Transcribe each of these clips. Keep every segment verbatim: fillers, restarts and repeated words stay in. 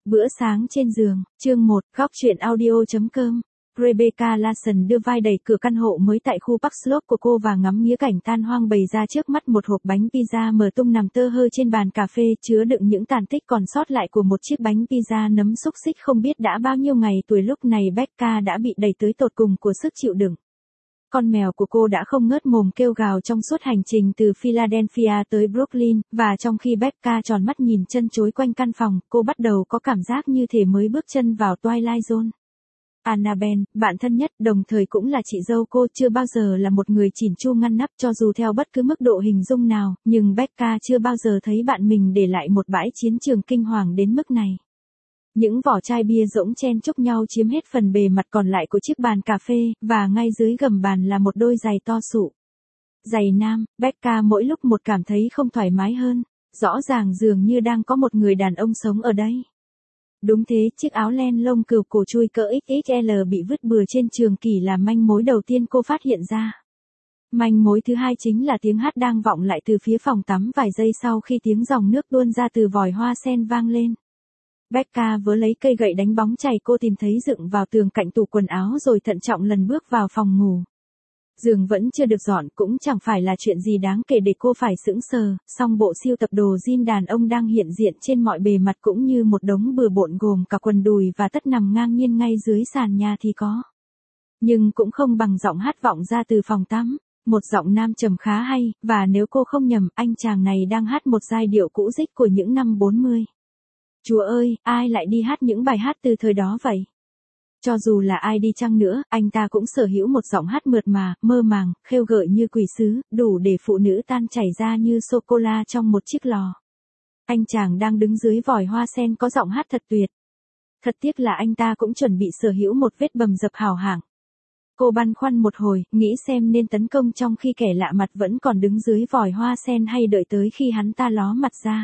Bữa sáng trên giường, chương một, góc chuyện audio.com. Rebecca Larson đưa vai đẩy cửa căn hộ mới tại khu Park Slope của cô và ngắm nghía cảnh tan hoang bày ra trước mắt một hộp bánh pizza mở tung nằm tơ hơ trên bàn cà phê chứa đựng những tàn tích còn sót lại của một chiếc bánh pizza nấm xúc xích không biết đã bao nhiêu ngày tuổi. Lúc này Becca đã bị đẩy tới tột cùng của sức chịu đựng. Con mèo của cô đã không ngớt mồm kêu gào trong suốt hành trình từ Philadelphia tới Brooklyn, và trong khi Becca tròn mắt nhìn chân chối quanh căn phòng, cô bắt đầu có cảm giác như thể mới bước chân vào Twilight Zone. Annabelle, bạn thân nhất, đồng thời cũng là chị dâu cô, chưa bao giờ là một người chỉn chu ngăn nắp cho dù theo bất cứ mức độ hình dung nào, nhưng Becca chưa bao giờ thấy bạn mình để lại một bãi chiến trường kinh hoàng đến mức này. Những vỏ chai bia rỗng chen chúc nhau chiếm hết phần bề mặt còn lại của chiếc bàn cà phê, và ngay dưới gầm bàn là một đôi giày to sụ. Giày nam. Becca mỗi lúc một cảm thấy không thoải mái hơn, rõ ràng dường như đang có một người đàn ông sống ở đây. Đúng thế, chiếc áo len lông cừu cổ chui cỡ ích ích lờ bị vứt bừa trên trường kỷ là manh mối đầu tiên cô phát hiện ra. Manh mối thứ hai chính là tiếng hát đang vọng lại từ phía phòng tắm vài giây sau khi tiếng dòng nước tuôn ra từ vòi hoa sen vang lên. Becca vớ lấy cây gậy đánh bóng chày cô tìm thấy dựng vào tường cạnh tủ quần áo rồi thận trọng lần bước vào phòng ngủ. Giường vẫn chưa được dọn, cũng chẳng phải là chuyện gì đáng kể để cô phải sững sờ, song bộ sưu tập đồ jean đàn ông đang hiện diện trên mọi bề mặt cũng như một đống bừa bộn gồm cả quần đùi và tất nằm ngang nhiên ngay dưới sàn nhà thì có. Nhưng cũng không bằng giọng hát vọng ra từ phòng tắm, một giọng nam trầm khá hay, và nếu cô không nhầm, anh chàng này đang hát một giai điệu cũ rích của những năm bốn mươi. Chúa ơi, ai lại đi hát những bài hát từ thời đó vậy? Cho dù là ai đi chăng nữa, anh ta cũng sở hữu một giọng hát mượt mà, mơ màng, khêu gợi như quỷ sứ, đủ để phụ nữ tan chảy ra như sô-cô-la trong một chiếc lò. Anh chàng đang đứng dưới vòi hoa sen có giọng hát thật tuyệt. Thật tiếc là anh ta cũng chuẩn bị sở hữu một vết bầm dập hào hạng. Cô băn khoăn một hồi, nghĩ xem nên tấn công trong khi kẻ lạ mặt vẫn còn đứng dưới vòi hoa sen hay đợi tới khi hắn ta ló mặt ra.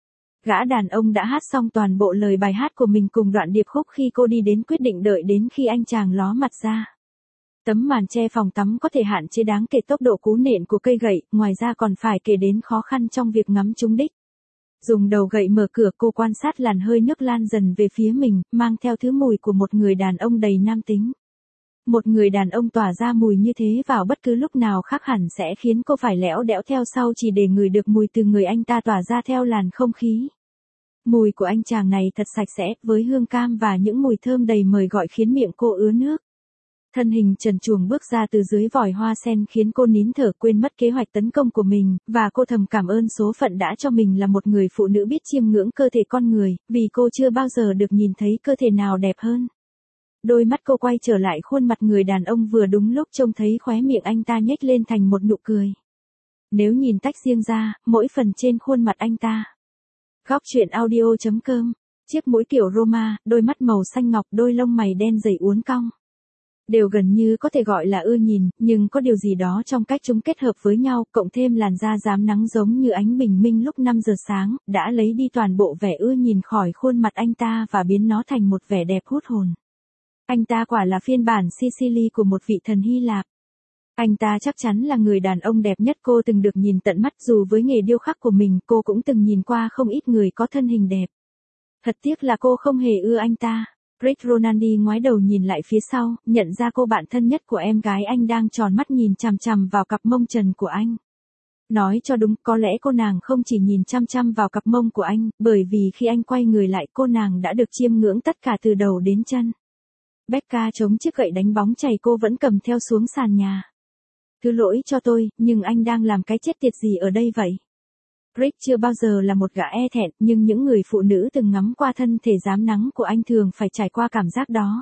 Gã đàn ông đã hát xong toàn bộ lời bài hát của mình cùng đoạn điệp khúc khi cô đi đến quyết định đợi đến khi anh chàng ló mặt ra. Tấm màn che phòng tắm có thể hạn chế đáng kể tốc độ cú nện của cây gậy, ngoài ra còn phải kể đến khó khăn trong việc ngắm trúng đích. Dùng đầu gậy mở cửa, cô quan sát làn hơi nước lan dần về phía mình, mang theo thứ mùi của một người đàn ông đầy nam tính. Một người đàn ông tỏa ra mùi như thế vào bất cứ lúc nào khác hẳn sẽ khiến cô phải lẽo đẽo theo sau chỉ để ngửi được mùi từ người anh ta tỏa ra theo làn không khí. Mùi của anh chàng này thật sạch sẽ, với hương cam và những mùi thơm đầy mời gọi khiến miệng cô ứa nước. Thân hình trần truồng bước ra từ dưới vòi hoa sen khiến cô nín thở, quên mất kế hoạch tấn công của mình, và cô thầm cảm ơn số phận đã cho mình là một người phụ nữ biết chiêm ngưỡng cơ thể con người, vì cô chưa bao giờ được nhìn thấy cơ thể nào đẹp hơn. Đôi mắt cô quay trở lại khuôn mặt người đàn ông vừa đúng lúc trông thấy khóe miệng anh ta nhếch lên thành một nụ cười. Nếu nhìn tách riêng ra, mỗi phần trên khuôn mặt anh ta. Góc chuyện audio.com. Chiếc mũi kiểu Roma, đôi mắt màu xanh ngọc, đôi lông mày đen dày uốn cong. Đều gần như có thể gọi là ưa nhìn, nhưng có điều gì đó trong cách chúng kết hợp với nhau, cộng thêm làn da rám nắng giống như ánh bình minh lúc năm giờ sáng, đã lấy đi toàn bộ vẻ ưa nhìn khỏi khuôn mặt anh ta và biến nó thành một vẻ đẹp hút hồn. Anh ta quả là phiên bản Sicily của một vị thần Hy Lạp. Anh ta chắc chắn là người đàn ông đẹp nhất cô từng được nhìn tận mắt, dù với nghề điêu khắc của mình cô cũng từng nhìn qua không ít người có thân hình đẹp. Thật tiếc là cô không hề ưa anh ta. Rick Ronaldi ngoái đầu nhìn lại phía sau, nhận ra cô bạn thân nhất của em gái anh đang tròn mắt nhìn chằm chằm vào cặp mông trần của anh. Nói cho đúng, có lẽ cô nàng không chỉ nhìn chăm chăm vào cặp mông của anh, bởi vì khi anh quay người lại cô nàng đã được chiêm ngưỡng tất cả từ đầu đến chân. Becca chống chiếc gậy đánh bóng chày cô vẫn cầm theo xuống sàn nhà. Thứ lỗi cho tôi, nhưng anh đang làm cái chết tiệt gì ở đây vậy? Rick chưa bao giờ là một gã e thẹn, nhưng những người phụ nữ từng ngắm qua thân thể rám nắng của anh thường phải trải qua cảm giác đó.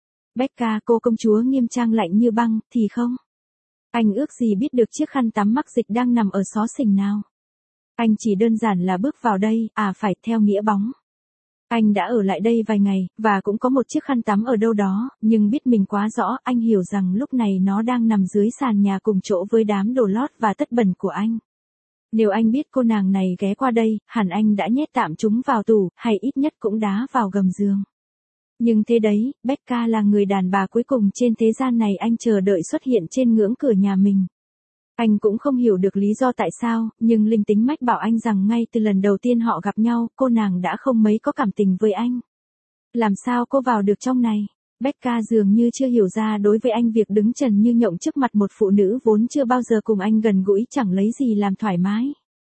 Becca, cô công chúa nghiêm trang lạnh như băng, thì không. Anh ước gì biết được chiếc khăn tắm mắc dịch đang nằm ở xó xỉnh nào. Anh chỉ đơn giản là bước vào đây, à phải, theo nghĩa bóng. Anh đã ở lại đây vài ngày, và cũng có một chiếc khăn tắm ở đâu đó, nhưng biết mình quá rõ, anh hiểu rằng lúc này nó đang nằm dưới sàn nhà cùng chỗ với đám đồ lót và tất bẩn của anh. Nếu anh biết cô nàng này ghé qua đây, hẳn anh đã nhét tạm chúng vào tủ, hay ít nhất cũng đá vào gầm giường. Nhưng thế đấy, Becca là người đàn bà cuối cùng trên thế gian này anh chờ đợi xuất hiện trên ngưỡng cửa nhà mình. Anh cũng không hiểu được lý do tại sao, nhưng linh tính mách bảo anh rằng ngay từ lần đầu tiên họ gặp nhau, cô nàng đã không mấy có cảm tình với anh. Làm sao cô vào được trong này? Becca dường như chưa hiểu ra đối với anh việc đứng trần như nhộng trước mặt một phụ nữ vốn chưa bao giờ cùng anh gần gũi chẳng lấy gì làm thoải mái.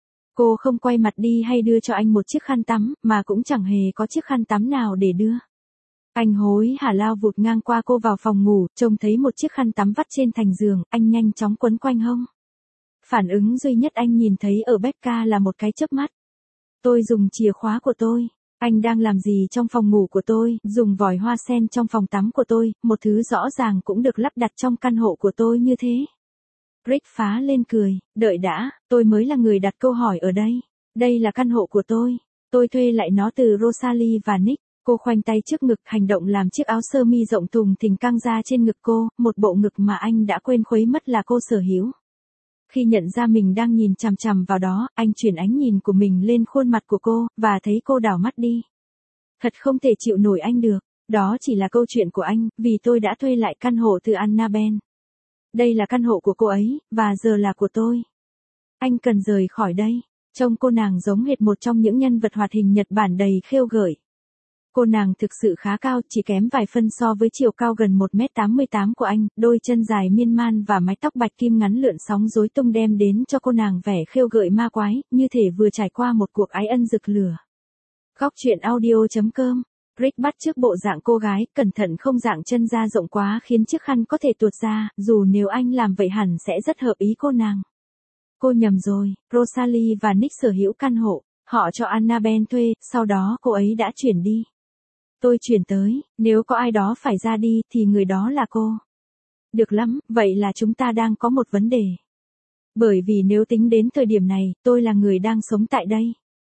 Cô không quay mặt đi hay đưa cho anh một chiếc khăn tắm, mà cũng chẳng hề có chiếc khăn tắm nào để đưa. Anh hối hả lao vụt ngang qua cô vào phòng ngủ, trông thấy một chiếc khăn tắm vắt trên thành giường, anh nhanh chóng quấn quanh hông. Phản ứng duy nhất anh nhìn thấy ở Becca là một cái chớp mắt. Tôi dùng chìa khóa của tôi. Anh đang làm gì trong phòng ngủ của tôi, dùng vòi hoa sen trong phòng tắm của tôi, một thứ rõ ràng cũng được lắp đặt trong căn hộ của tôi như thế. Rick phá lên cười, đợi đã, tôi mới là người đặt câu hỏi ở đây. Đây là căn hộ của tôi. Tôi thuê lại nó từ Rosalie và Nick. Cô khoanh tay trước ngực, hành động làm chiếc áo sơ mi rộng thùng thình căng ra trên ngực cô, một bộ ngực mà anh đã quên khuấy mất là cô sở hữu. Khi nhận ra mình đang nhìn chằm chằm vào đó, anh chuyển ánh nhìn của mình lên khuôn mặt của cô, và thấy cô đảo mắt đi. Thật không thể chịu nổi anh được, đó chỉ là câu chuyện của anh, vì tôi đã thuê lại căn hộ từ Annabelle. Đây là căn hộ của cô ấy, và giờ là của tôi. Anh cần rời khỏi đây. Trông cô nàng giống hệt một trong những nhân vật hoạt hình Nhật Bản đầy khêu gợi. Cô nàng thực sự khá cao, chỉ kém vài phân so với chiều cao gần một mét tám mươi tám của anh, đôi chân dài miên man và mái tóc bạch kim ngắn lượn sóng rối tung đem đến cho cô nàng vẻ khêu gợi ma quái, như thể vừa trải qua một cuộc ái ân rực lửa. Góc truyện audio chấm com. Rick bắt chước bộ dạng cô gái, cẩn thận không dạng chân ra rộng quá khiến chiếc khăn có thể tuột ra, dù nếu anh làm vậy hẳn sẽ rất hợp ý cô nàng. Cô nhầm rồi, Rosalie và Nick sở hữu căn hộ, họ cho Annabelle thuê, sau đó cô ấy đã chuyển đi. Tôi chuyển tới, nếu có ai đó phải ra đi thì người đó là cô. Được lắm, vậy là chúng ta đang có một vấn đề. Bởi vì nếu tính đến thời điểm này, tôi là người đang sống tại đây.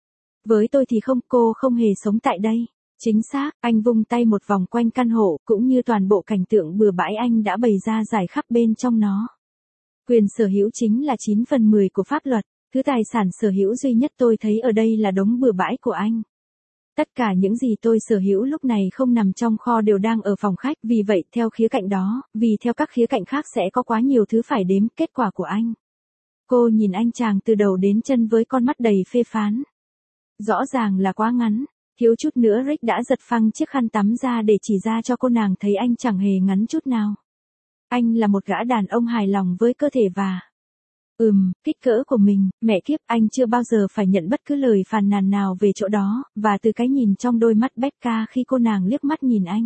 Với tôi thì không, cô không hề sống tại đây. Chính xác, anh vung tay một vòng quanh căn hộ, cũng như toàn bộ cảnh tượng bừa bãi anh đã bày ra rải khắp bên trong nó. Quyền sở hữu chính là chín phần mười của pháp luật, thứ tài sản sở hữu duy nhất tôi thấy ở đây là đống bừa bãi của anh. Tất cả những gì tôi sở hữu lúc này không nằm trong kho đều đang ở phòng khách, vì vậy theo khía cạnh đó, vì theo các khía cạnh khác sẽ có quá nhiều thứ phải đếm, kết quả của anh. Cô nhìn anh chàng từ đầu đến chân với con mắt đầy phê phán. Rõ ràng là quá ngắn, thiếu chút nữa Rick đã giật phăng chiếc khăn tắm ra để chỉ ra cho cô nàng thấy anh chẳng hề ngắn chút nào. Anh là một gã đàn ông hài lòng với cơ thể và... Ừm, kích cỡ của mình, mẹ kiếp, anh chưa bao giờ phải nhận bất cứ lời phàn nàn nào về chỗ đó, và từ cái nhìn trong đôi mắt Becca khi cô nàng liếc mắt nhìn anh.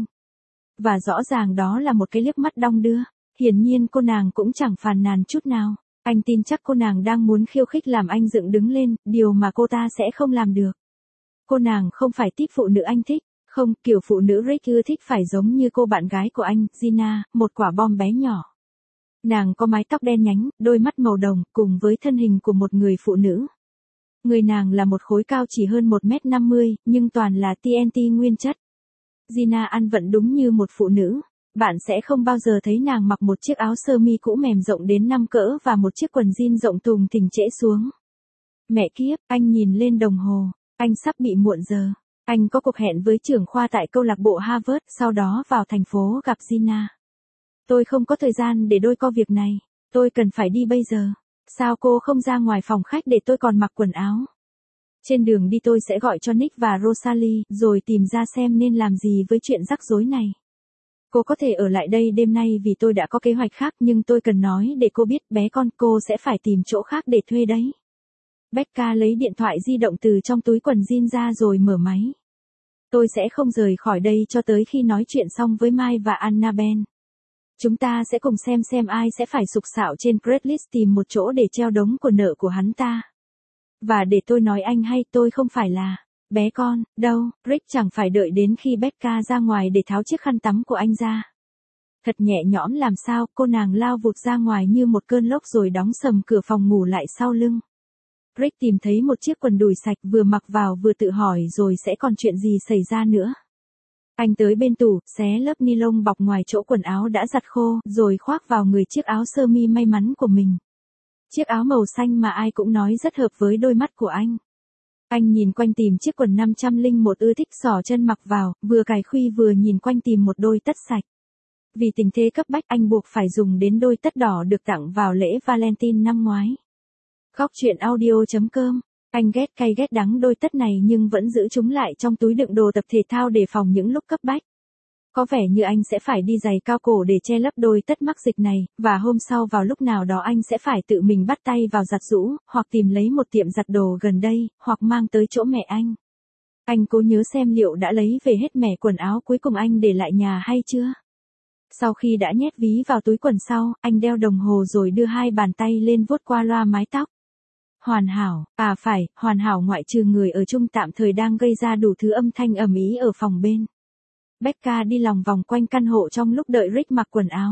Và rõ ràng đó là một cái liếc mắt đong đưa, hiển nhiên cô nàng cũng chẳng phàn nàn chút nào. Anh tin chắc cô nàng đang muốn khiêu khích làm anh dựng đứng lên, điều mà cô ta sẽ không làm được. Cô nàng không phải típ phụ nữ anh thích, không, kiểu phụ nữ Rick ưa thích phải giống như cô bạn gái của anh, Gina, một quả bom bé nhỏ. Nàng có mái tóc đen nhánh, đôi mắt màu đồng, cùng với thân hình của một người phụ nữ. Người nàng là một khối cao chỉ hơn một mét năm mươi, nhưng toàn là tê en tê nguyên chất. Gina ăn vận đúng như một phụ nữ. Bạn sẽ không bao giờ thấy nàng mặc một chiếc áo sơ mi cũ mềm rộng đến năm cỡ và một chiếc quần jean rộng thùng thình trễ xuống. Mẹ kiếp, anh nhìn lên đồng hồ, anh sắp bị muộn giờ. Anh có cuộc hẹn với trưởng khoa tại câu lạc bộ Harvard, sau đó vào thành phố gặp Gina. Tôi không có thời gian để đôi co việc này, tôi cần phải đi bây giờ. Sao cô không ra ngoài phòng khách để tôi còn mặc quần áo? Trên đường đi tôi sẽ gọi cho Nick và Rosalie, rồi tìm ra xem nên làm gì với chuyện rắc rối này. Cô có thể ở lại đây đêm nay vì tôi đã có kế hoạch khác, nhưng tôi cần nói để cô biết, bé con, cô sẽ phải tìm chỗ khác để thuê đấy. Becca lấy điện thoại di động từ trong túi quần jean ra rồi mở máy. Tôi sẽ không rời khỏi đây cho tới khi nói chuyện xong với Mai và Annabelle. Chúng ta sẽ cùng xem xem ai sẽ phải sục sạo trên Craigslist tìm một chỗ để treo đống của nợ của hắn ta. Và để tôi nói anh hay, tôi không phải là bé con, đâu. Rick chẳng phải đợi đến khi Becca ra ngoài để tháo chiếc khăn tắm của anh ra. Thật nhẹ nhõm làm sao, cô nàng lao vụt ra ngoài như một cơn lốc rồi đóng sầm cửa phòng ngủ lại sau lưng. Rick tìm thấy một chiếc quần đùi sạch, vừa mặc vào vừa tự hỏi rồi sẽ còn chuyện gì xảy ra nữa. Anh tới bên tủ, xé lớp ni lông bọc ngoài chỗ quần áo đã giặt khô, rồi khoác vào người chiếc áo sơ mi may mắn của mình. Chiếc áo màu xanh mà ai cũng nói rất hợp với đôi mắt của anh. Anh nhìn quanh tìm chiếc quần năm trăm lẻ một ưa thích xỏ chân mặc vào, vừa cài khuy vừa nhìn quanh tìm một đôi tất sạch. Vì tình thế cấp bách anh buộc phải dùng đến đôi tất đỏ được tặng vào lễ Valentine năm ngoái. Góc truyện audio chấm com Anh ghét cay ghét đắng đôi tất này nhưng vẫn giữ chúng lại trong túi đựng đồ tập thể thao để phòng những lúc cấp bách. Có vẻ như anh sẽ phải đi giày cao cổ để che lấp đôi tất mắc dịch này, và hôm sau vào lúc nào đó anh sẽ phải tự mình bắt tay vào giặt giũ, hoặc tìm lấy một tiệm giặt đồ gần đây, hoặc mang tới chỗ mẹ anh. Anh cố nhớ xem liệu đã lấy về hết mẻ quần áo cuối cùng anh để lại nhà hay chưa. Sau khi đã nhét ví vào túi quần sau, anh đeo đồng hồ rồi đưa hai bàn tay lên vuốt qua loa mái tóc. Hoàn hảo, à phải, hoàn hảo ngoại trừ người ở chung tạm thời đang gây ra đủ thứ âm thanh ầm ĩ ở phòng bên. Becca đi lòng vòng quanh căn hộ trong lúc đợi Rick mặc quần áo.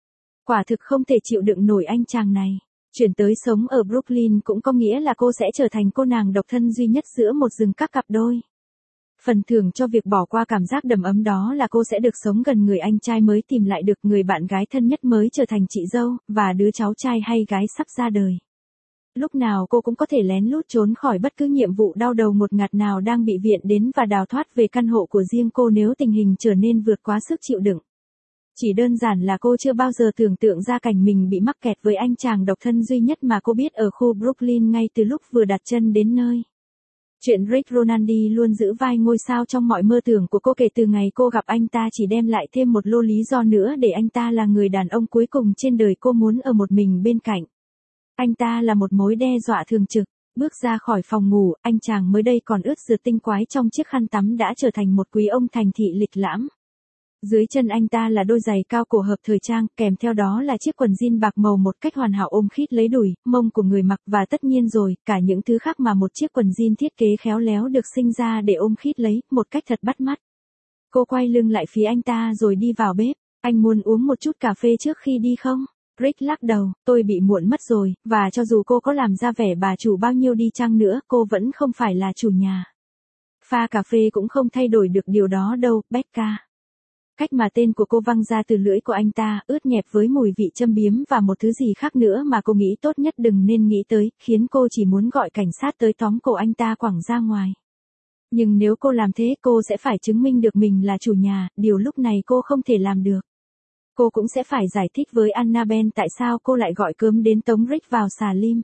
Quả thực không thể chịu đựng nổi anh chàng này. Chuyển tới sống ở Brooklyn cũng có nghĩa là cô sẽ trở thành cô nàng độc thân duy nhất giữa một rừng các cặp đôi. Phần thưởng cho việc bỏ qua cảm giác đầm ấm đó là cô sẽ được sống gần người anh trai mới tìm lại được, người bạn gái thân nhất mới trở thành chị dâu, và đứa cháu trai hay gái sắp ra đời. Lúc nào cô cũng có thể lén lút trốn khỏi bất cứ nhiệm vụ đau đầu ngột ngạt nào đang bị viện đến và đào thoát về căn hộ của riêng cô nếu tình hình trở nên vượt quá sức chịu đựng. Chỉ đơn giản là cô chưa bao giờ tưởng tượng ra cảnh mình bị mắc kẹt với anh chàng độc thân duy nhất mà cô biết ở khu Brooklyn ngay từ lúc vừa đặt chân đến nơi. Chuyện Rick Ronaldi luôn giữ vai ngôi sao trong mọi mơ tưởng của cô kể từ ngày cô gặp anh ta chỉ đem lại thêm một lô lý do nữa để anh ta là người đàn ông cuối cùng trên đời cô muốn ở một mình bên cạnh. Anh ta là một mối đe dọa thường trực. Bước ra khỏi phòng ngủ, anh chàng mới đây còn ướt rượt tinh quái trong chiếc khăn tắm đã trở thành một quý ông thành thị lịch lãm. Dưới chân anh ta là đôi giày cao cổ hợp thời trang, kèm theo đó là chiếc quần jean bạc màu một cách hoàn hảo ôm khít lấy đùi, mông của người mặc, và tất nhiên rồi, cả những thứ khác mà một chiếc quần jean thiết kế khéo léo được sinh ra để ôm khít lấy, một cách thật bắt mắt. Cô quay lưng lại phía anh ta rồi đi vào bếp. Anh muốn uống một chút cà phê trước khi đi không? Rick lắc đầu, tôi bị muộn mất rồi, và cho dù cô có làm ra vẻ bà chủ bao nhiêu đi chăng nữa, cô vẫn không phải là chủ nhà. Pha cà phê cũng không thay đổi được điều đó đâu, Becca. Cách mà tên của cô văng ra từ lưỡi của anh ta, ướt nhẹp với mùi vị châm biếm và một thứ gì khác nữa mà cô nghĩ tốt nhất đừng nên nghĩ tới, khiến cô chỉ muốn gọi cảnh sát tới tóm cổ anh ta quẳng ra ngoài. Nhưng nếu cô làm thế cô sẽ phải chứng minh được mình là chủ nhà, điều lúc này cô không thể làm được. Cô cũng sẽ phải giải thích với Annabelle tại sao cô lại gọi cớm đến tống Rick vào xà lim.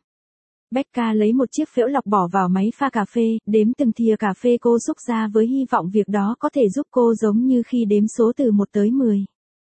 Becca lấy một chiếc phễu lọc bỏ vào máy pha cà phê, đếm từng thìa cà phê cô xúc ra với hy vọng việc đó có thể giúp cô giống như khi đếm số từ một tới mười.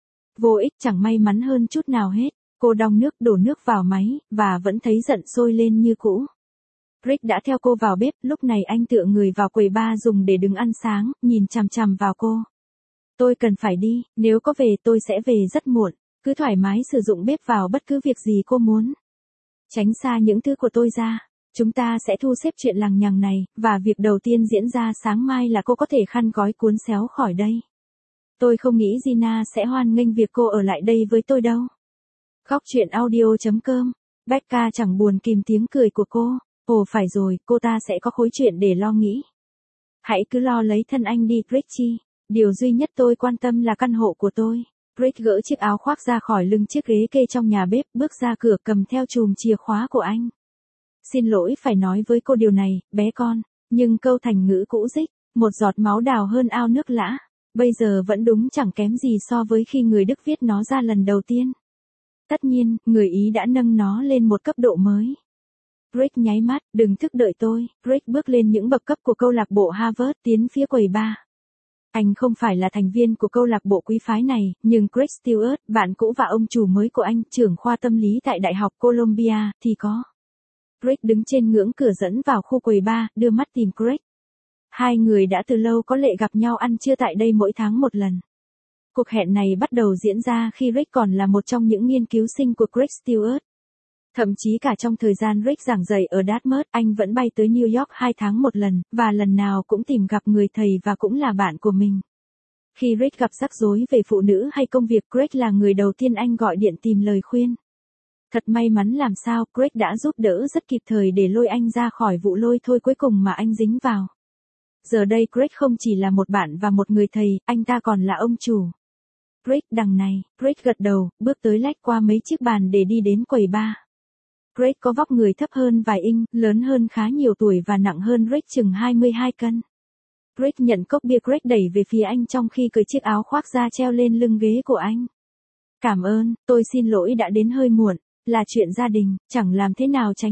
Vô ích, chẳng may mắn hơn chút nào hết. Cô đong nước, đổ nước vào máy, và vẫn thấy giận sôi lên như cũ. Rick đã theo cô vào bếp, lúc này anh tựa người vào quầy bar dùng để đứng ăn sáng, nhìn chằm chằm vào cô. Tôi cần phải đi, nếu có về tôi sẽ về rất muộn, cứ thoải mái sử dụng bếp vào bất cứ việc gì cô muốn. Tránh xa những thứ của tôi ra. Chúng ta sẽ thu xếp chuyện lằng nhằng này, và việc đầu tiên diễn ra sáng mai là cô có thể khăn gói cuốn xéo khỏi đây. Tôi không nghĩ Gina sẽ hoan nghênh việc cô ở lại đây với tôi đâu. Góc truyện audio chấm com. Becca chẳng buồn kìm tiếng cười của cô. Ồ phải rồi, cô ta sẽ có khối chuyện để lo nghĩ. Hãy cứ lo lấy thân anh đi, Richie. Điều duy nhất tôi quan tâm là căn hộ của tôi. Rick gỡ chiếc áo khoác ra khỏi lưng chiếc ghế kê trong nhà bếp, bước ra cửa cầm theo chùm chìa khóa của anh. Xin lỗi phải nói với cô điều này, bé con, nhưng câu thành ngữ cũ dích, một giọt máu đào hơn ao nước lã, bây giờ vẫn đúng chẳng kém gì so với khi người Đức viết nó ra lần đầu tiên. Tất nhiên, người Ý đã nâng nó lên một cấp độ mới. Rick nháy mắt, đừng thức đợi tôi. Rick bước lên những bậc cấp của câu lạc bộ Harvard tiến phía quầy bar. Anh không phải là thành viên của câu lạc bộ quý phái này, nhưng Craig Stewart, bạn cũ và ông chủ mới của anh, trưởng khoa tâm lý tại Đại học Columbia, thì có. Craig đứng trên ngưỡng cửa dẫn vào khu quầy bar, đưa mắt tìm Craig. Hai người đã từ lâu có lệ gặp nhau ăn trưa tại đây mỗi tháng một lần. Cuộc hẹn này bắt đầu diễn ra khi Rick còn là một trong những nghiên cứu sinh của Craig Stewart. Thậm chí cả trong thời gian Rick giảng dạy ở Dartmouth, anh vẫn bay tới New York hai tháng một lần, và lần nào cũng tìm gặp người thầy và cũng là bạn của mình. Khi Rick gặp rắc rối về phụ nữ hay công việc, Craig là người đầu tiên anh gọi điện tìm lời khuyên. Thật may mắn làm sao, Craig đã giúp đỡ rất kịp thời để lôi anh ra khỏi vụ lôi thôi cuối cùng mà anh dính vào. Giờ đây Craig không chỉ là một bạn và một người thầy, anh ta còn là ông chủ. Craig đằng này, Craig gật đầu, bước tới lách qua mấy chiếc bàn để đi đến quầy bar. Craig có vóc người thấp hơn vài inch, lớn hơn khá nhiều tuổi và nặng hơn Rick chừng hai mươi hai cân. Craig nhận cốc bia Craig đẩy về phía anh trong khi cởi chiếc áo khoác ra treo lên lưng ghế của anh. Cảm ơn, tôi xin lỗi đã đến hơi muộn, là chuyện gia đình, chẳng làm thế nào tránh được.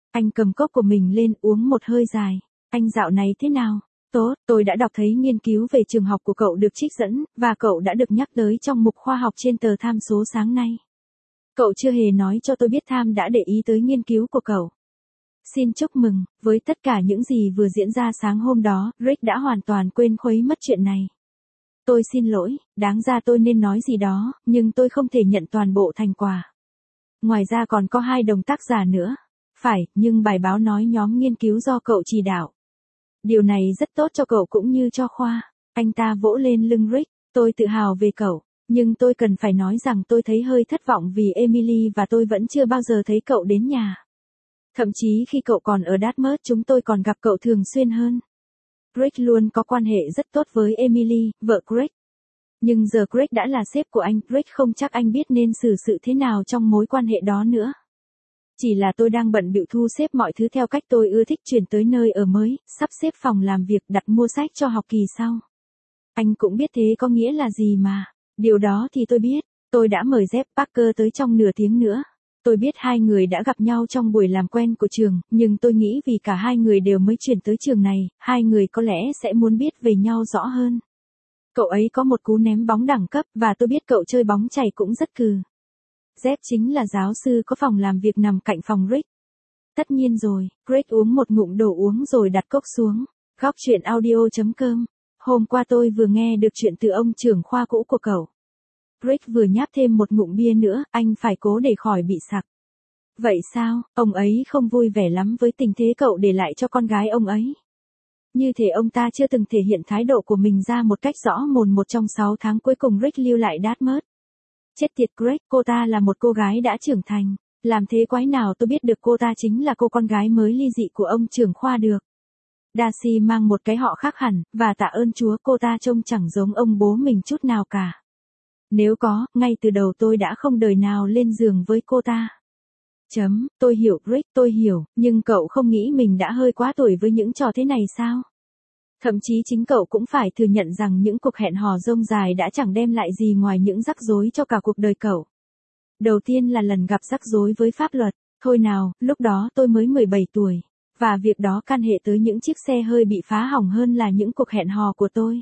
Anh cầm cốc của mình lên uống một hơi dài. Anh dạo này thế nào? Tốt, tôi đã đọc thấy nghiên cứu về trường học của cậu được trích dẫn, và cậu đã được nhắc tới trong mục khoa học trên tờ Tham số sáng nay. Cậu chưa hề nói cho tôi biết Tham đã để ý tới nghiên cứu của cậu. Xin chúc mừng, với tất cả những gì vừa diễn ra sáng hôm đó, Rick đã hoàn toàn quên khuấy mất chuyện này. Tôi xin lỗi, đáng ra tôi nên nói gì đó, nhưng tôi không thể nhận toàn bộ thành quả. Ngoài ra còn có hai đồng tác giả nữa. Phải, nhưng bài báo nói nhóm nghiên cứu do cậu chỉ đạo. Điều này rất tốt cho cậu cũng như cho khoa. Anh ta vỗ lên lưng Rick, tôi tự hào về cậu. Nhưng tôi cần phải nói rằng tôi thấy hơi thất vọng vì Emily và tôi vẫn chưa bao giờ thấy cậu đến nhà. Thậm chí khi cậu còn ở Dartmouth chúng tôi còn gặp cậu thường xuyên hơn. Greg luôn có quan hệ rất tốt với Emily, vợ Greg. Nhưng giờ Greg đã là sếp của anh, Greg không chắc anh biết nên xử sự thế nào trong mối quan hệ đó nữa. Chỉ là tôi đang bận bịu thu xếp mọi thứ theo cách tôi ưa thích, chuyển tới nơi ở mới, sắp xếp phòng làm việc, đặt mua sách cho học kỳ sau. Anh cũng biết thế có nghĩa là gì mà. Điều đó thì tôi biết. Tôi đã mời Jeff Parker tới trong nửa tiếng nữa. Tôi biết hai người đã gặp nhau trong buổi làm quen của trường, nhưng tôi nghĩ vì cả hai người đều mới chuyển tới trường này, hai người có lẽ sẽ muốn biết về nhau rõ hơn. Cậu ấy có một cú ném bóng đẳng cấp, và tôi biết cậu chơi bóng chày cũng rất cừ. Jeff chính là giáo sư có phòng làm việc nằm cạnh phòng Rick. Tất nhiên rồi, Greg uống một ngụm đồ uống rồi đặt cốc xuống. Góc chuyện audio chấm com. Hôm qua tôi vừa nghe được chuyện từ ông trưởng khoa cũ của cậu. Greg vừa nháp thêm một ngụm bia nữa, anh phải cố để khỏi bị sặc. Vậy sao, ông ấy không vui vẻ lắm với tình thế cậu để lại cho con gái ông ấy. Như thể ông ta chưa từng thể hiện thái độ của mình ra một cách rõ mồn một trong sáu tháng cuối cùng Greg lưu lại Dartmouth. Chết tiệt Greg, cô ta là một cô gái đã trưởng thành. Làm thế quái nào tôi biết được cô ta chính là cô con gái mới ly dị của ông trưởng khoa được. Darcy mang một cái họ khác hẳn, và tạ ơn Chúa cô ta trông chẳng giống ông bố mình chút nào cả. Nếu có, ngay từ đầu tôi đã không đời nào lên giường với cô ta. Chấm, tôi hiểu Greg, tôi hiểu, nhưng cậu không nghĩ mình đã hơi quá tuổi với những trò thế này sao? Thậm chí chính cậu cũng phải thừa nhận rằng những cuộc hẹn hò rông dài đã chẳng đem lại gì ngoài những rắc rối cho cả cuộc đời cậu. Đầu tiên là lần gặp rắc rối với pháp luật, thôi nào, lúc đó tôi mới mười bảy tuổi, và việc đó can hệ tới những chiếc xe hơi bị phá hỏng hơn là những cuộc hẹn hò của tôi.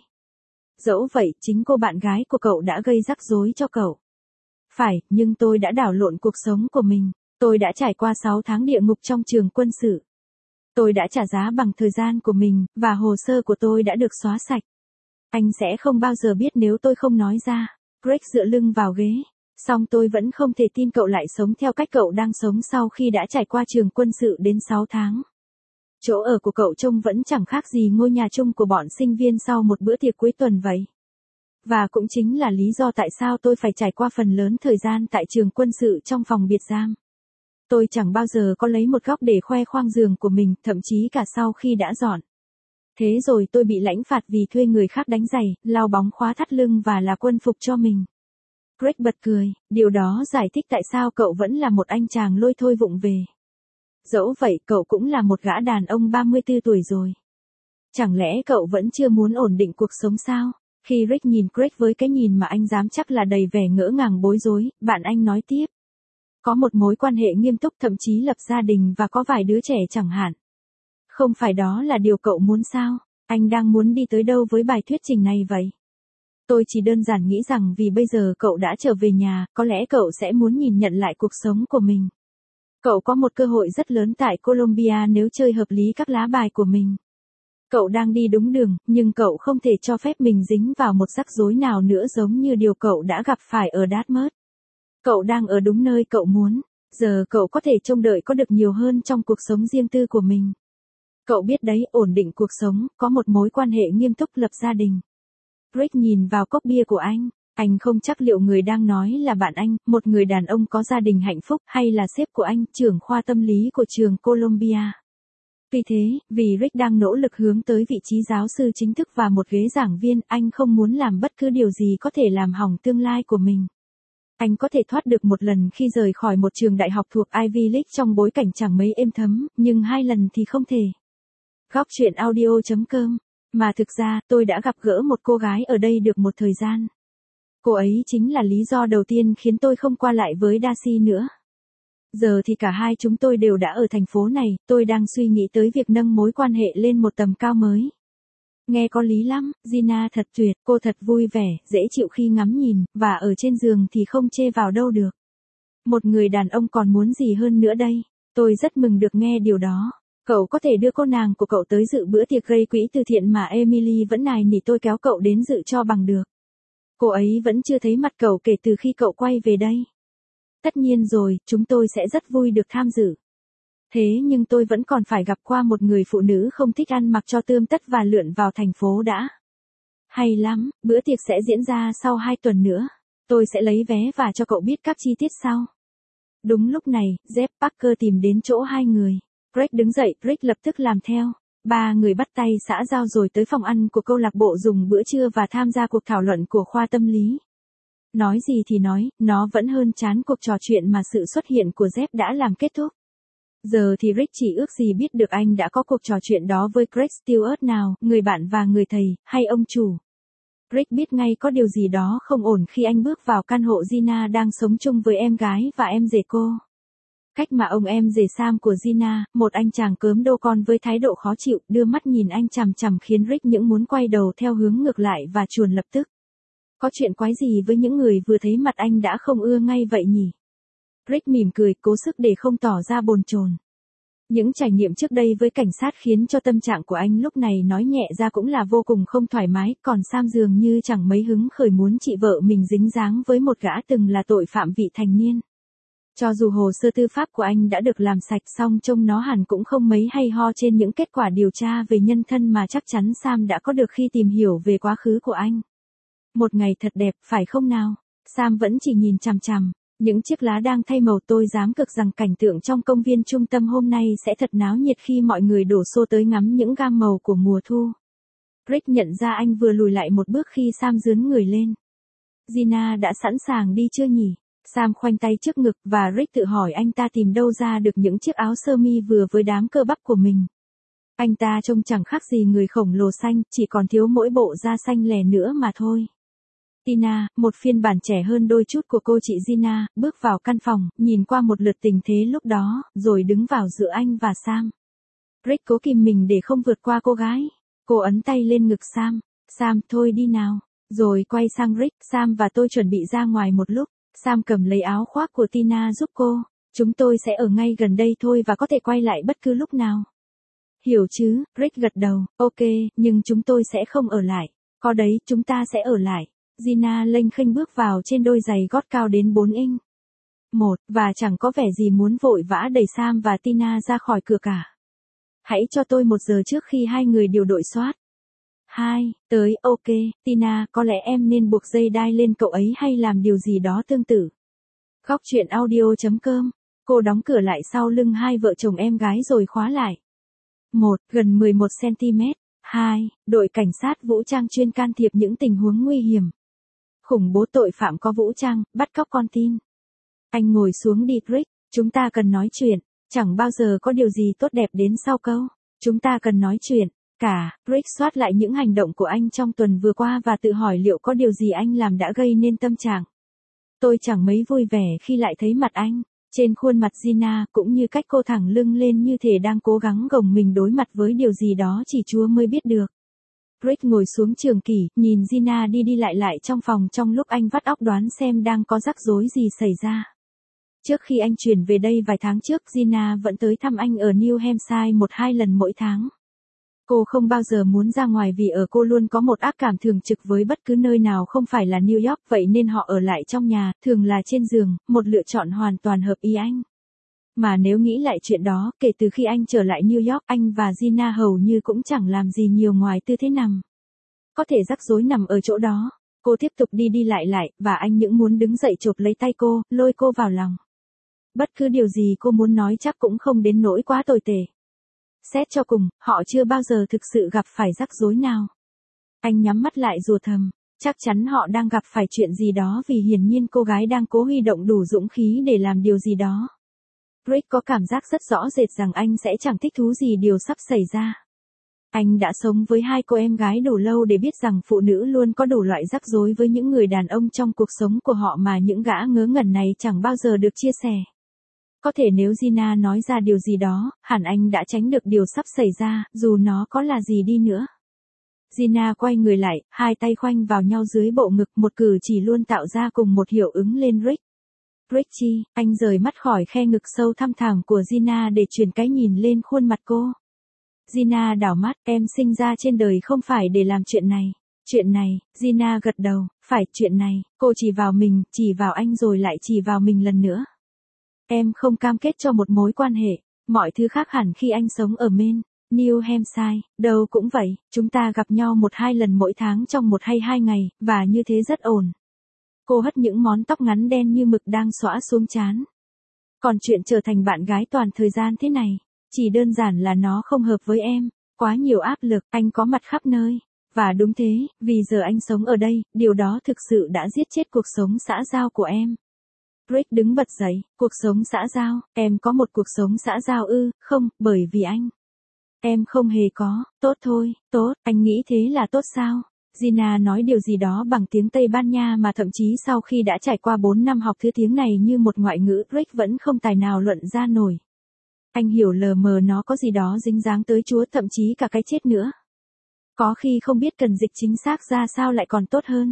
Dẫu vậy, chính cô bạn gái của cậu đã gây rắc rối cho cậu. Phải, nhưng tôi đã đảo lộn cuộc sống của mình. Tôi đã trải qua sáu tháng địa ngục trong trường quân sự. Tôi đã trả giá bằng thời gian của mình, và hồ sơ của tôi đã được xóa sạch. Anh sẽ không bao giờ biết nếu tôi không nói ra. Greg dựa lưng vào ghế. Song tôi vẫn không thể tin cậu lại sống theo cách cậu đang sống sau khi đã trải qua trường quân sự đến sáu tháng. Chỗ ở của cậu trông vẫn chẳng khác gì ngôi nhà chung của bọn sinh viên sau một bữa tiệc cuối tuần vậy. Và cũng chính là lý do tại sao tôi phải trải qua phần lớn thời gian tại trường quân sự trong phòng biệt giam. Tôi chẳng bao giờ có lấy một góc để khoe khoang giường của mình, thậm chí cả sau khi đã dọn. Thế rồi tôi bị lãnh phạt vì thuê người khác đánh giày, lau bóng khóa thắt lưng và là quân phục cho mình. Greg bật cười, điều đó giải thích tại sao cậu vẫn là một anh chàng lôi thôi vụng về. Dẫu vậy, cậu cũng là một gã đàn ông ba mươi tư tuổi rồi. Chẳng lẽ cậu vẫn chưa muốn ổn định cuộc sống sao? Khi Rick nhìn Greg với cái nhìn mà anh dám chắc là đầy vẻ ngỡ ngàng bối rối, bạn anh nói tiếp. Có một mối quan hệ nghiêm túc, thậm chí lập gia đình và có vài đứa trẻ chẳng hạn. Không phải đó là điều cậu muốn sao? Anh đang muốn đi tới đâu với bài thuyết trình này vậy? Tôi chỉ đơn giản nghĩ rằng vì bây giờ cậu đã trở về nhà, có lẽ cậu sẽ muốn nhìn nhận lại cuộc sống của mình. Cậu có một cơ hội rất lớn tại Columbia nếu chơi hợp lý các lá bài của mình. Cậu đang đi đúng đường, nhưng cậu không thể cho phép mình dính vào một rắc rối nào nữa giống như điều cậu đã gặp phải ở Dartmouth. Cậu đang ở đúng nơi cậu muốn. Giờ cậu có thể trông đợi có được nhiều hơn trong cuộc sống riêng tư của mình. Cậu biết đấy, ổn định cuộc sống, có một mối quan hệ nghiêm túc, lập gia đình. Greg nhìn vào cốc bia của anh. Anh không chắc liệu người đang nói là bạn anh, một người đàn ông có gia đình hạnh phúc, hay là sếp của anh, trưởng khoa tâm lý của trường Columbia. Vì thế, vì Rick đang nỗ lực hướng tới vị trí giáo sư chính thức và một ghế giảng viên, anh không muốn làm bất cứ điều gì có thể làm hỏng tương lai của mình. Anh có thể thoát được một lần khi rời khỏi một trường đại học thuộc Ivy League trong bối cảnh chẳng mấy êm thấm, nhưng hai lần thì không thể. Góc chuyện audio chấm com. Mà thực ra, tôi đã gặp gỡ một cô gái ở đây được một thời gian. Cô ấy chính là lý do đầu tiên khiến tôi không qua lại với Darcy nữa. Giờ thì cả hai chúng tôi đều đã ở thành phố này, tôi đang suy nghĩ tới việc nâng mối quan hệ lên một tầm cao mới. Nghe có lý lắm, Gina thật tuyệt, cô thật vui vẻ, dễ chịu khi ngắm nhìn, và ở trên giường thì không chê vào đâu được. Một người đàn ông còn muốn gì hơn nữa đây? Tôi rất mừng được nghe điều đó. Cậu có thể đưa cô nàng của cậu tới dự bữa tiệc gây quỹ từ thiện mà Emily vẫn nài nỉ tôi kéo cậu đến dự cho bằng được. Cô ấy vẫn chưa thấy mặt cậu kể từ khi cậu quay về đây. Tất nhiên rồi, chúng tôi sẽ rất vui được tham dự. Thế nhưng tôi vẫn còn phải gặp qua một người phụ nữ không thích ăn mặc cho tươm tất và lượn vào thành phố đã. Hay lắm, bữa tiệc sẽ diễn ra sau hai tuần nữa. Tôi sẽ lấy vé và cho cậu biết các chi tiết sau. Đúng lúc này, Jeff Parker tìm đến chỗ hai người. Greg đứng dậy, Greg lập tức làm theo. Ba người bắt tay xã giao rồi tới phòng ăn của câu lạc bộ dùng bữa trưa và tham gia cuộc thảo luận của khoa tâm lý. Nói gì thì nói, nó vẫn hơn chán cuộc trò chuyện mà sự xuất hiện của Jeff đã làm kết thúc. Giờ thì Rick chỉ ước gì biết được anh đã có cuộc trò chuyện đó với Greg Stewart nào, người bạn và người thầy, hay ông chủ. Rick biết ngay có điều gì đó không ổn khi anh bước vào căn hộ Gina đang sống chung với em gái và em rể cô. Cách mà ông em rể Sam của Gina, một anh chàng cớm đô con với thái độ khó chịu, đưa mắt nhìn anh chằm chằm khiến Rick những muốn quay đầu theo hướng ngược lại và chuồn lập tức. Có chuyện quái gì với những người vừa thấy mặt anh đã không ưa ngay vậy nhỉ? Rick mỉm cười, cố sức để không tỏ ra bồn chồn. Những trải nghiệm trước đây với cảnh sát khiến cho tâm trạng của anh lúc này nói nhẹ ra cũng là vô cùng không thoải mái, còn Sam dường như chẳng mấy hứng khởi muốn chị vợ mình dính dáng với một gã từng là tội phạm vị thành niên. Cho dù hồ sơ tư pháp của anh đã được làm sạch xong trông nó hẳn cũng không mấy hay ho trên những kết quả điều tra về nhân thân mà chắc chắn Sam đã có được khi tìm hiểu về quá khứ của anh. Một ngày thật đẹp, phải không nào? Sam vẫn chỉ nhìn chằm chằm. Những chiếc lá đang thay màu, tôi dám cược rằng cảnh tượng trong công viên trung tâm hôm nay sẽ thật náo nhiệt khi mọi người đổ xô tới ngắm những gam màu của mùa thu. Rick nhận ra anh vừa lùi lại một bước khi Sam dướn người lên. Gina đã sẵn sàng đi chưa nhỉ? Sam khoanh tay trước ngực và Rick tự hỏi anh ta tìm đâu ra được những chiếc áo sơ mi vừa với đám cơ bắp của mình. Anh ta trông chẳng khác gì người khổng lồ xanh, chỉ còn thiếu mỗi bộ da xanh lè nữa mà thôi. Tina, một phiên bản trẻ hơn đôi chút của cô chị Gina, bước vào căn phòng, nhìn qua một lượt tình thế lúc đó, rồi đứng vào giữa anh và Sam. Rick cố kìm mình để không vượt qua cô gái. Cô ấn tay lên ngực Sam. Sam, thôi đi nào. Rồi quay sang Rick, Sam và tôi chuẩn bị ra ngoài một lúc. Sam cầm lấy áo khoác của Tina giúp cô. Chúng tôi sẽ ở ngay gần đây thôi và có thể quay lại bất cứ lúc nào. Hiểu chứ, Rick gật đầu, ok, nhưng chúng tôi sẽ không ở lại. Có đấy, chúng ta sẽ ở lại. Gina lênh khênh bước vào trên đôi giày gót cao đến bốn inch. Một, và chẳng có vẻ gì muốn vội vã đẩy Sam và Tina ra khỏi cửa cả. Hãy cho tôi một giờ trước khi hai người điều đội soát. Hai, tới, ok, Tina, có lẽ em nên buộc dây đai lên cậu ấy hay làm điều gì đó tương tự. Góc truyện audio chấm com. Cô đóng cửa lại sau lưng hai vợ chồng em gái rồi khóa lại. Một, gần mười một xăng-ti-mét. Hai, đội cảnh sát vũ trang chuyên can thiệp những tình huống nguy hiểm. Khủng bố, tội phạm có vũ trang, bắt cóc con tin. Anh ngồi xuống đi Rick, chúng ta cần nói chuyện, chẳng bao giờ có điều gì tốt đẹp đến sau câu. Chúng ta cần nói chuyện, cả, Rick soát lại những hành động của anh trong tuần vừa qua và tự hỏi liệu có điều gì anh làm đã gây nên tâm trạng. Tôi chẳng mấy vui vẻ khi lại thấy mặt anh, trên khuôn mặt Gina cũng như cách cô thẳng lưng lên như thể đang cố gắng gồng mình đối mặt với điều gì đó chỉ Chúa mới biết được. Rick ngồi xuống trường kỷ, nhìn Gina đi đi lại lại trong phòng trong lúc anh vắt óc đoán xem đang có rắc rối gì xảy ra. Trước khi anh chuyển về đây vài tháng trước, Gina vẫn tới thăm anh ở New Hampshire một hai lần mỗi tháng. Cô không bao giờ muốn ra ngoài vì ở cô luôn có một ác cảm thường trực với bất cứ nơi nào không phải là New York, vậy nên họ ở lại trong nhà, thường là trên giường, một lựa chọn hoàn toàn hợp ý anh. Mà nếu nghĩ lại chuyện đó, kể từ khi anh trở lại New York, anh và Gina hầu như cũng chẳng làm gì nhiều ngoài tư thế nằm. Có thể rắc rối nằm ở chỗ đó. Cô tiếp tục đi đi lại lại, và anh những muốn đứng dậy chộp lấy tay cô, lôi cô vào lòng. Bất cứ điều gì cô muốn nói chắc cũng không đến nỗi quá tồi tệ. Xét cho cùng, họ chưa bao giờ thực sự gặp phải rắc rối nào. Anh nhắm mắt lại rủa thầm, chắc chắn họ đang gặp phải chuyện gì đó vì hiển nhiên cô gái đang cố huy động đủ dũng khí để làm điều gì đó. Rick có cảm giác rất rõ rệt rằng anh sẽ chẳng thích thú gì điều sắp xảy ra. Anh đã sống với hai cô em gái đủ lâu để biết rằng phụ nữ luôn có đủ loại rắc rối với những người đàn ông trong cuộc sống của họ mà những gã ngớ ngẩn này chẳng bao giờ được chia sẻ. Có thể nếu Gina nói ra điều gì đó, hẳn anh đã tránh được điều sắp xảy ra, dù nó có là gì đi nữa. Gina quay người lại, hai tay khoanh vào nhau dưới bộ ngực, một cử chỉ luôn tạo ra cùng một hiệu ứng lên Rick. Richie, anh rời mắt khỏi khe ngực sâu thăm thẳm của Gina để chuyển cái nhìn lên khuôn mặt cô. Gina đảo mắt, em sinh ra trên đời không phải để làm chuyện này. Chuyện này, Gina gật đầu, phải, chuyện này, cô chỉ vào mình, chỉ vào anh rồi lại chỉ vào mình lần nữa. Em không cam kết cho một mối quan hệ, mọi thứ khác hẳn khi anh sống ở Maine, New Hampshire, đâu cũng vậy, chúng ta gặp nhau một hai lần mỗi tháng trong một hay hai ngày, và như thế rất ổn. Cô hất những món tóc ngắn đen như mực đang xõa xuống trán. Còn chuyện trở thành bạn gái toàn thời gian thế này, chỉ đơn giản là nó không hợp với em, quá nhiều áp lực, anh có mặt khắp nơi. Và đúng thế, vì giờ anh sống ở đây, điều đó thực sự đã giết chết cuộc sống xã giao của em. Rick đứng bật dậy, cuộc sống xã giao, em có một cuộc sống xã giao ư, không, bởi vì anh. Em không hề có, tốt thôi, tốt, anh nghĩ thế là tốt sao? Gina nói điều gì đó bằng tiếng Tây Ban Nha mà thậm chí sau khi đã trải qua bốn năm học thứ tiếng này như một ngoại ngữ, Rick vẫn không tài nào luận ra nổi. Anh hiểu lờ mờ nó có gì đó dính dáng tới Chúa, thậm chí cả cái chết nữa. Có khi không biết cần dịch chính xác ra sao lại còn tốt hơn.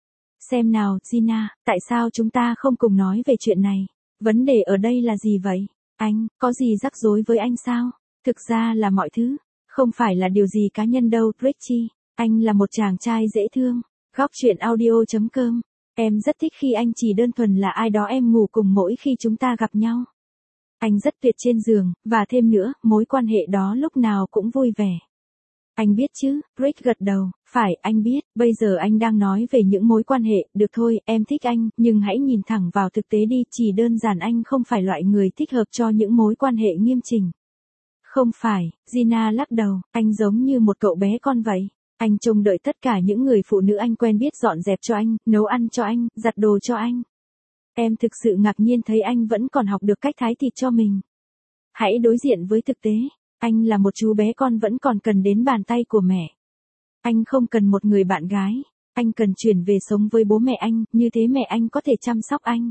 Xem nào, Gina, tại sao chúng ta không cùng nói về chuyện này? Vấn đề ở đây là gì vậy? Anh, có gì rắc rối với anh sao? Thực ra là mọi thứ, không phải là điều gì cá nhân đâu, Richie. Anh là một chàng trai dễ thương. Góc chuyện audio chấm com. Em rất thích khi anh chỉ đơn thuần là ai đó em ngủ cùng mỗi khi chúng ta gặp nhau. Anh rất tuyệt trên giường, và thêm nữa, mối quan hệ đó lúc nào cũng vui vẻ. Anh biết chứ, Rick gật đầu, phải, anh biết, bây giờ anh đang nói về những mối quan hệ, được thôi, em thích anh, nhưng hãy nhìn thẳng vào thực tế đi, chỉ đơn giản anh không phải loại người thích hợp cho những mối quan hệ nghiêm chỉnh. Không phải, Gina lắc đầu, anh giống như một cậu bé con vậy. Anh trông đợi tất cả những người phụ nữ anh quen biết dọn dẹp cho anh, nấu ăn cho anh, giặt đồ cho anh. Em thực sự ngạc nhiên thấy anh vẫn còn học được cách thái thịt cho mình. Hãy đối diện với thực tế. Anh là một chú bé con vẫn còn cần đến bàn tay của mẹ. Anh không cần một người bạn gái. Anh cần chuyển về sống với bố mẹ anh, như thế mẹ anh có thể chăm sóc anh.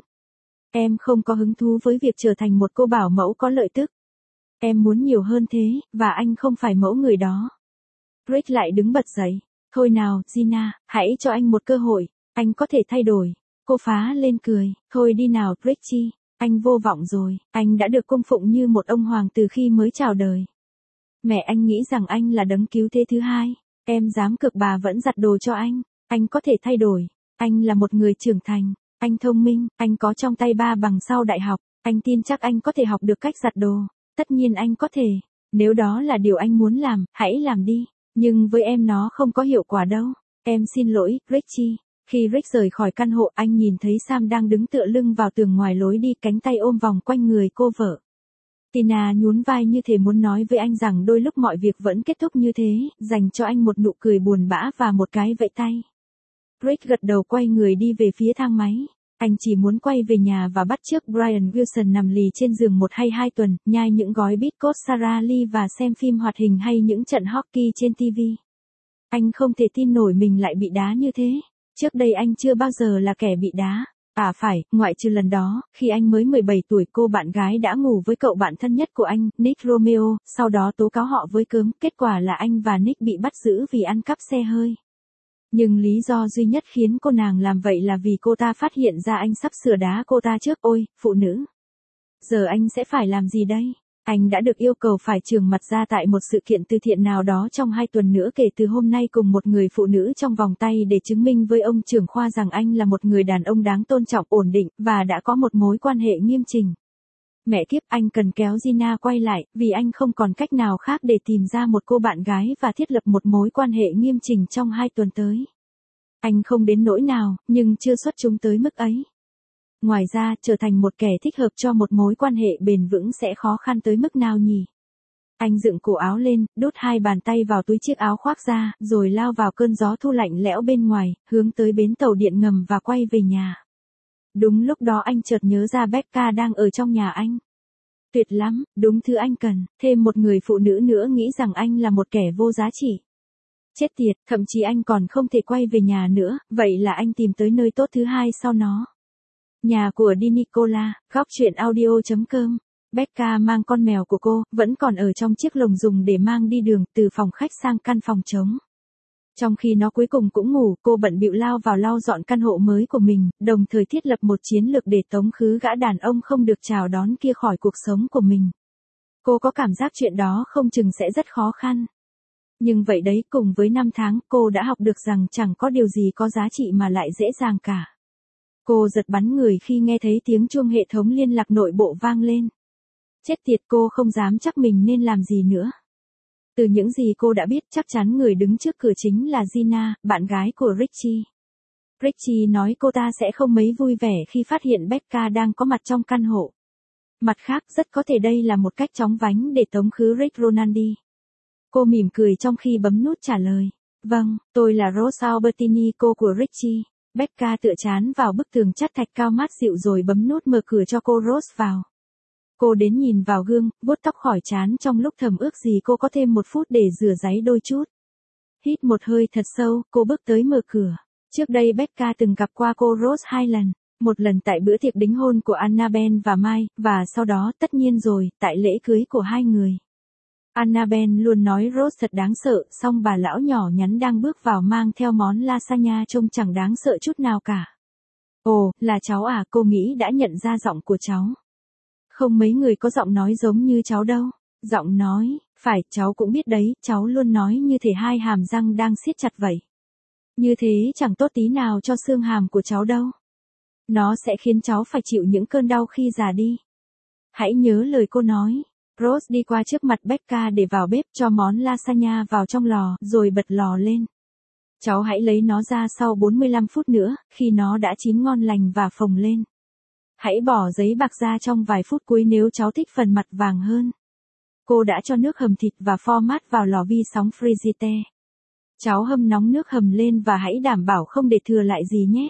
Em không có hứng thú với việc trở thành một cô bảo mẫu có lợi tức. Em muốn nhiều hơn thế, và anh không phải mẫu người đó. Rick lại đứng bật dậy. Thôi nào, Gina, hãy cho anh một cơ hội. Anh có thể thay đổi. Cô phá lên cười. Thôi đi nào, Richie. Anh vô vọng rồi. Anh đã được cung phụng như một ông hoàng từ khi mới chào đời. Mẹ anh nghĩ rằng anh là đấng cứu thế thứ hai. Em dám cược bà vẫn giặt đồ cho anh. Anh có thể thay đổi. Anh là một người trưởng thành. Anh thông minh. Anh có trong tay ba bằng sau đại học. Anh tin chắc anh có thể học được cách giặt đồ. Tất nhiên anh có thể. Nếu đó là điều anh muốn làm, hãy làm đi. Nhưng với em nó không có hiệu quả đâu. Em xin lỗi, Richie. Khi Rick rời khỏi căn hộ, anh nhìn thấy Sam đang đứng tựa lưng vào tường ngoài lối đi, cánh tay ôm vòng quanh người cô vợ. Tina nhún vai như thể muốn nói với anh rằng đôi lúc mọi việc vẫn kết thúc như thế, dành cho anh một nụ cười buồn bã và một cái vẫy tay. Rick gật đầu quay người đi về phía thang máy. Anh chỉ muốn quay về nhà và bắt chước Brian Wilson nằm lì trên giường một hay hai tuần, nhai những gói bít cốt Sara Lee và xem phim hoạt hình hay những trận hockey trên ti vi. Anh không thể tin nổi mình lại bị đá như thế. Trước đây anh chưa bao giờ là kẻ bị đá. À phải, ngoại trừ lần đó, khi anh mới mười bảy tuổi, cô bạn gái đã ngủ với cậu bạn thân nhất của anh, Nick Romeo, sau đó tố cáo họ với cớm, kết quả là anh và Nick bị bắt giữ vì ăn cắp xe hơi. Nhưng lý do duy nhất khiến cô nàng làm vậy là vì cô ta phát hiện ra anh sắp sửa đá cô ta trước. Ôi, phụ nữ. Giờ anh sẽ phải làm gì đây? Anh đã được yêu cầu phải trường mặt ra tại một sự kiện từ thiện nào đó trong hai tuần nữa kể từ hôm nay cùng một người phụ nữ trong vòng tay để chứng minh với ông trưởng khoa rằng anh là một người đàn ông đáng tôn trọng, ổn định, và đã có một mối quan hệ nghiêm chỉnh. Mẹ kiếp, anh cần kéo Gina quay lại, vì anh không còn cách nào khác để tìm ra một cô bạn gái và thiết lập một mối quan hệ nghiêm chỉnh trong hai tuần tới. Anh không đến nỗi nào, nhưng chưa xuất chúng tới mức ấy. Ngoài ra, trở thành một kẻ thích hợp cho một mối quan hệ bền vững sẽ khó khăn tới mức nào nhỉ? Anh dựng cổ áo lên, đút hai bàn tay vào túi chiếc áo khoác ra, rồi lao vào cơn gió thu lạnh lẽo bên ngoài, hướng tới bến tàu điện ngầm và quay về nhà. Đúng lúc đó anh chợt nhớ ra Becca đang ở trong nhà anh. Tuyệt lắm, đúng thứ anh cần, thêm một người phụ nữ nữa nghĩ rằng anh là một kẻ vô giá trị. Chết tiệt, thậm chí anh còn không thể quay về nhà nữa, vậy là anh tìm tới nơi tốt thứ hai sau nó. Nhà của Di Nicola, góc chuyện audio chấm com Becca mang con mèo của cô, vẫn còn ở trong chiếc lồng dùng để mang đi đường từ phòng khách sang căn phòng trống. Trong khi nó cuối cùng cũng ngủ, cô bận bịu lao vào lau dọn căn hộ mới của mình, đồng thời thiết lập một chiến lược để tống khứ gã đàn ông không được chào đón kia khỏi cuộc sống của mình. Cô có cảm giác chuyện đó không chừng sẽ rất khó khăn. Nhưng vậy đấy, cùng với năm tháng, cô đã học được rằng chẳng có điều gì có giá trị mà lại dễ dàng cả. Cô giật bắn người khi nghe thấy tiếng chuông hệ thống liên lạc nội bộ vang lên. Chết tiệt, cô không dám chắc mình nên làm gì nữa. Từ những gì cô đã biết, chắc chắn người đứng trước cửa chính là Gina, bạn gái của Richie. Richie nói cô ta sẽ không mấy vui vẻ khi phát hiện Becca đang có mặt trong căn hộ. Mặt khác, rất có thể đây là một cách chóng vánh để tống khứ Rick Ronaldi. Cô mỉm cười trong khi bấm nút trả lời. Vâng, tôi là Rose Albertini, cô của Richie. Becca tựa chán vào bức tường chát thạch cao mát dịu rồi bấm nút mở cửa cho cô Rose vào. Cô đến nhìn vào gương, vuốt tóc khỏi trán trong lúc thầm ước gì cô có thêm một phút để rửa ráy đôi chút. Hít một hơi thật sâu, cô bước tới mở cửa. Trước đây Becca từng gặp qua cô Rose hai lần. Một lần tại bữa tiệc đính hôn của Annabelle và Mike, và sau đó, tất nhiên rồi, tại lễ cưới của hai người. Annabelle luôn nói Rose thật đáng sợ, song bà lão nhỏ nhắn đang bước vào mang theo món lasagna trông chẳng đáng sợ chút nào cả. Ồ, là cháu à, cô nghĩ đã nhận ra giọng của cháu. Không mấy người có giọng nói giống như cháu đâu. Giọng nói, phải, cháu cũng biết đấy, cháu luôn nói như thể hai hàm răng đang siết chặt vậy. Như thế chẳng tốt tí nào cho xương hàm của cháu đâu. Nó sẽ khiến cháu phải chịu những cơn đau khi già đi. Hãy nhớ lời cô nói. Rose đi qua trước mặt Becca để vào bếp cho món lasagna vào trong lò, rồi bật lò lên. Cháu hãy lấy nó ra sau bốn mươi lăm phút nữa, khi nó đã chín ngon lành và phồng lên. Hãy bỏ giấy bạc ra trong vài phút cuối nếu cháu thích phần mặt vàng hơn. Cô đã cho nước hầm thịt và format vào lò vi sóng Frigidaire. Cháu hâm nóng nước hầm lên và hãy đảm bảo không để thừa lại gì nhé.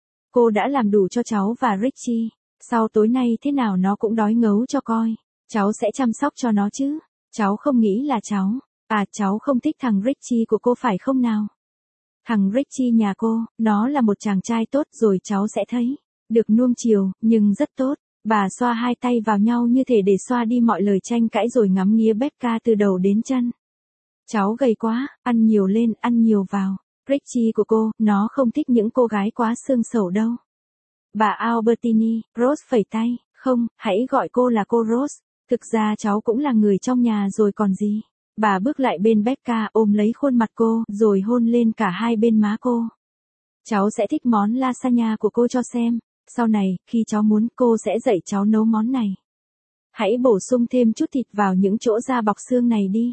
Cô đã làm đủ cho cháu và Richie. Sau tối nay thế nào nó cũng đói ngấu cho coi. Cháu sẽ chăm sóc cho nó chứ. Cháu không nghĩ là cháu. À, cháu không thích thằng Richie của cô phải không nào? Thằng Richie nhà cô, nó là một chàng trai tốt rồi cháu sẽ thấy. Được nuông chiều, nhưng rất tốt. Bà xoa hai tay vào nhau như thể để xoa đi mọi lời tranh cãi rồi ngắm nghía Becca từ đầu đến chân. Cháu gầy quá, ăn nhiều lên, ăn nhiều vào. Richie của cô, nó không thích những cô gái quá xương xẩu đâu. Bà Albertini, Rose phẩy tay, không, hãy gọi cô là cô Rose. Thực ra cháu cũng là người trong nhà rồi còn gì. Bà bước lại bên Becca ôm lấy khuôn mặt cô, rồi hôn lên cả hai bên má cô. Cháu sẽ thích món lasagna của cô cho xem. Sau này, khi cháu muốn, cô sẽ dạy cháu nấu món này. Hãy bổ sung thêm chút thịt vào những chỗ da bọc xương này đi.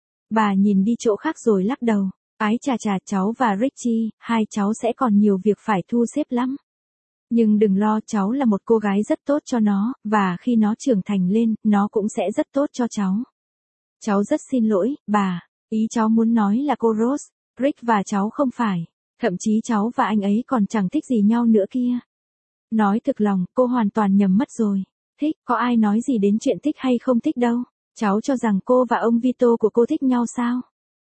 Bà nhìn đi chỗ khác rồi lắc đầu. Ái chà chà, cháu và Richie, hai cháu sẽ còn nhiều việc phải thu xếp lắm. Nhưng đừng lo, cháu là một cô gái rất tốt cho nó, và khi nó trưởng thành lên, nó cũng sẽ rất tốt cho cháu. Cháu rất xin lỗi, bà. Ý cháu muốn nói là cô Rose, Rick và cháu không phải. Thậm chí cháu và anh ấy còn chẳng thích gì nhau nữa kia. Nói thực lòng, cô hoàn toàn nhầm mất rồi. Thích, có ai nói gì đến chuyện thích hay không thích đâu. Cháu cho rằng cô và ông Vito của cô thích nhau sao?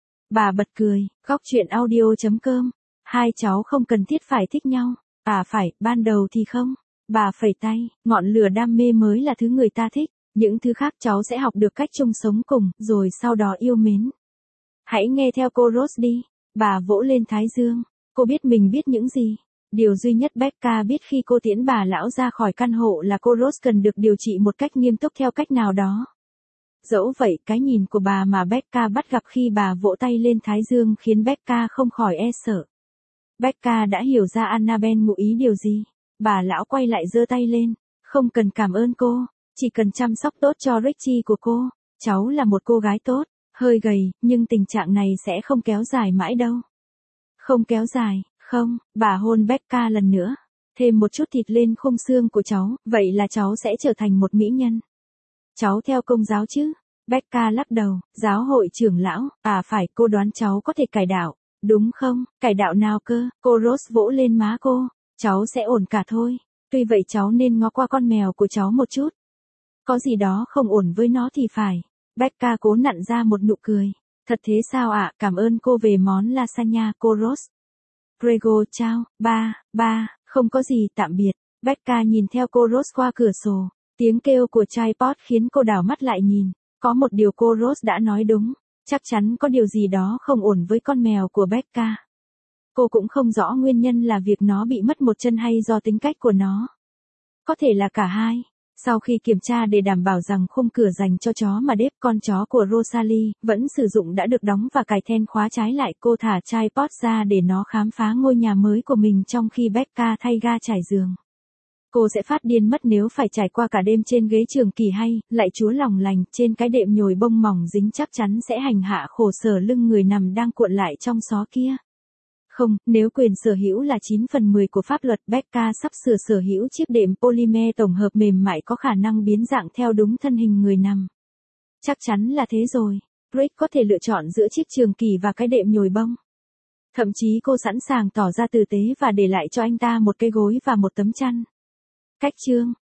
Bà bật cười, góc chuyện audio chấm com. Hai cháu không cần thiết phải thích nhau. À phải, ban đầu thì không. Bà phẩy tay, ngọn lửa đam mê mới là thứ người ta thích. Những thứ khác cháu sẽ học được cách chung sống cùng, rồi sau đó yêu mến. Hãy nghe theo cô Rose đi. Bà vỗ lên thái dương. Cô biết mình biết những gì. Điều duy nhất Becca biết khi cô tiễn bà lão ra khỏi căn hộ là cô Rose cần được điều trị một cách nghiêm túc theo cách nào đó. Dẫu vậy, cái nhìn của bà mà Becca bắt gặp khi bà vỗ tay lên thái dương khiến Becca không khỏi e sợ. Becca đã hiểu ra Annabelle ngụ ý điều gì. Bà lão quay lại giơ tay lên. Không cần cảm ơn cô, chỉ cần chăm sóc tốt cho Richie của cô. Cháu là một cô gái tốt, hơi gầy, nhưng tình trạng này sẽ không kéo dài mãi đâu. Không kéo dài, không, bà hôn Becca lần nữa. Thêm một chút thịt lên khung xương của cháu, vậy là cháu sẽ trở thành một mỹ nhân. Cháu theo công giáo chứ? Becca lắc đầu, giáo hội trưởng lão, à phải, cô đoán cháu có thể cải đạo, đúng không? Cải đạo nào cơ? Cô Rose vỗ lên má cô, cháu sẽ ổn cả thôi. Tuy vậy cháu nên ngó qua con mèo của cháu một chút. Có gì đó không ổn với nó thì phải. Becca cố nặn ra một nụ cười. Thật thế sao ạ? À? Cảm ơn cô về món lasagna, cô Rose. Prego, chào, ba, ba, không có gì, tạm biệt. Becca nhìn theo cô Rose qua cửa sổ. Tiếng kêu của tripod khiến cô đảo mắt lại nhìn. Có một điều cô Rose đã nói đúng. Chắc chắn có điều gì đó không ổn với con mèo của Becca. Cô cũng không rõ nguyên nhân là việc nó bị mất một chân hay do tính cách của nó. Có thể là cả hai. Sau khi kiểm tra để đảm bảo rằng khung cửa dành cho chó mà Dave, con chó của Rosalie, vẫn sử dụng đã được đóng và cài then khóa trái lại, cô thả tripod ra để nó khám phá ngôi nhà mới của mình trong khi Becca thay ga trải giường. Cô sẽ phát điên mất nếu phải trải qua cả đêm trên ghế trường kỳ hay, lạy Chúa lòng lành, trên cái đệm nhồi bông mỏng dính chắc chắn sẽ hành hạ khổ sở lưng người nằm đang cuộn lại trong xó kia. Không, nếu quyền sở hữu là chín phần mười của pháp luật, Becca sắp sửa sở hữu chiếc đệm polymer tổng hợp mềm mại có khả năng biến dạng theo đúng thân hình người nằm. Chắc chắn là thế rồi. Rick có thể lựa chọn giữa chiếc trường kỳ và cái đệm nhồi bông. Thậm chí cô sẵn sàng tỏ ra tử tế và để lại cho anh ta một cái gối và một tấm chăn. Cách chương